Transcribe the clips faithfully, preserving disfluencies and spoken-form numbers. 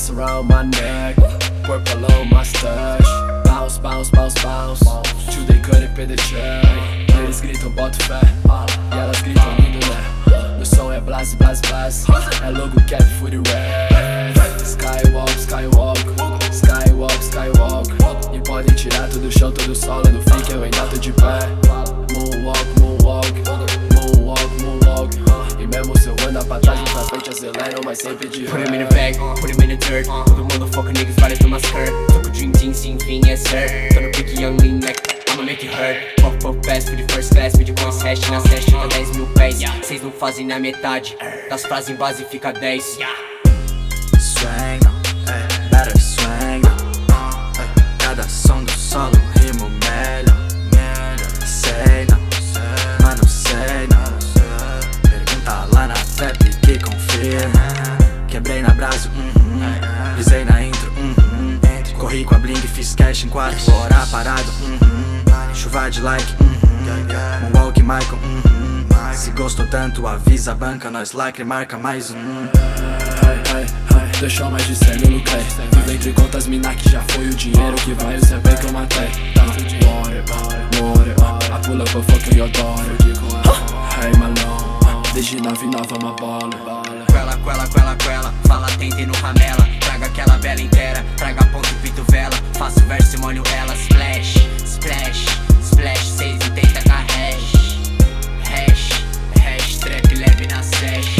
ice around my neck, purple on my stash. Bounce, bounce, bounce, bounce, to the cut e pay the check. Eles gritam boto fé, e elas gritam lindo né. Meu som é blast, blast, blast, é logo cap, footy rap. Skywalk, skywalk, skywalk, skywalk. E podem tirar tudo do chão, todo solo no fake, eu ainda tô de pé. Moonwalk, moonwalk, moonwalk, moonwalk. E mesmo se eu andar pra trás, pra frente aceleram, mas sempre de ré. Put him in the bag, put him in the dirt. Todo motherfucker niggas vai to my skirt. Took a dream team, sim, fim, yes sir. Tô no pique young lean neck, I'ma make it hurt. Pop, pop, fast, for the first class. Pedi coins hash na session, dá dez mil pés. Cês não fazem na metade das frases em base, fica dez. Swang, é, better swang, é, cada som do solo, rimo melhor. Sei não, mas não sei não. Pergunta lá na trap que confirma. Quebrei na brasa, uhum. Pisei na intro, uhum. Corri com a bling, fiz cash em quatro horas parado, uhum. Chuva de like, uhum. Moonwalk Michael, uhum. Se gostou tanto avisa a banca, nós lacre marca mais um. Ai, ai, ai, deixou mais de cem mil no clay. Vive entre contas mina que já foi o dinheiro que vai, o cê que eu matei. Tá, more, more, a pula pra fuck eu adoro. Hey Malone, desde nove nova uma bola. Quela, quela, quela, quela, fala tente no ramela. Traga aquela bela inteira, traga ponto e pito vela. Faço verso e molho ela, splash, splash, splash, seis e tenta com a hash. Hash, hash, trap leve na sesh.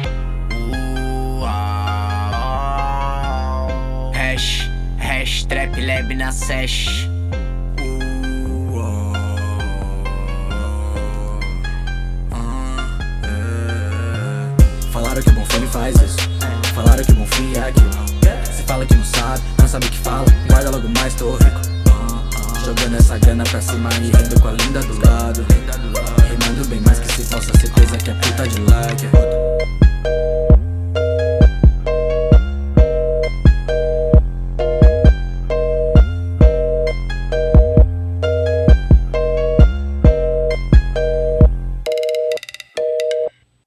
Hash, hash, trap leve na sesh. Falaram que bom fim faz isso, falaram que bom fim é aquilo. Cê fala que não sabe, não sabe o que fala, guarda logo mais, tô rico. Jogando essa grana pra cima e rindo com a linda do lado. Rimando bem mais que se possa, certeza que é puta de like.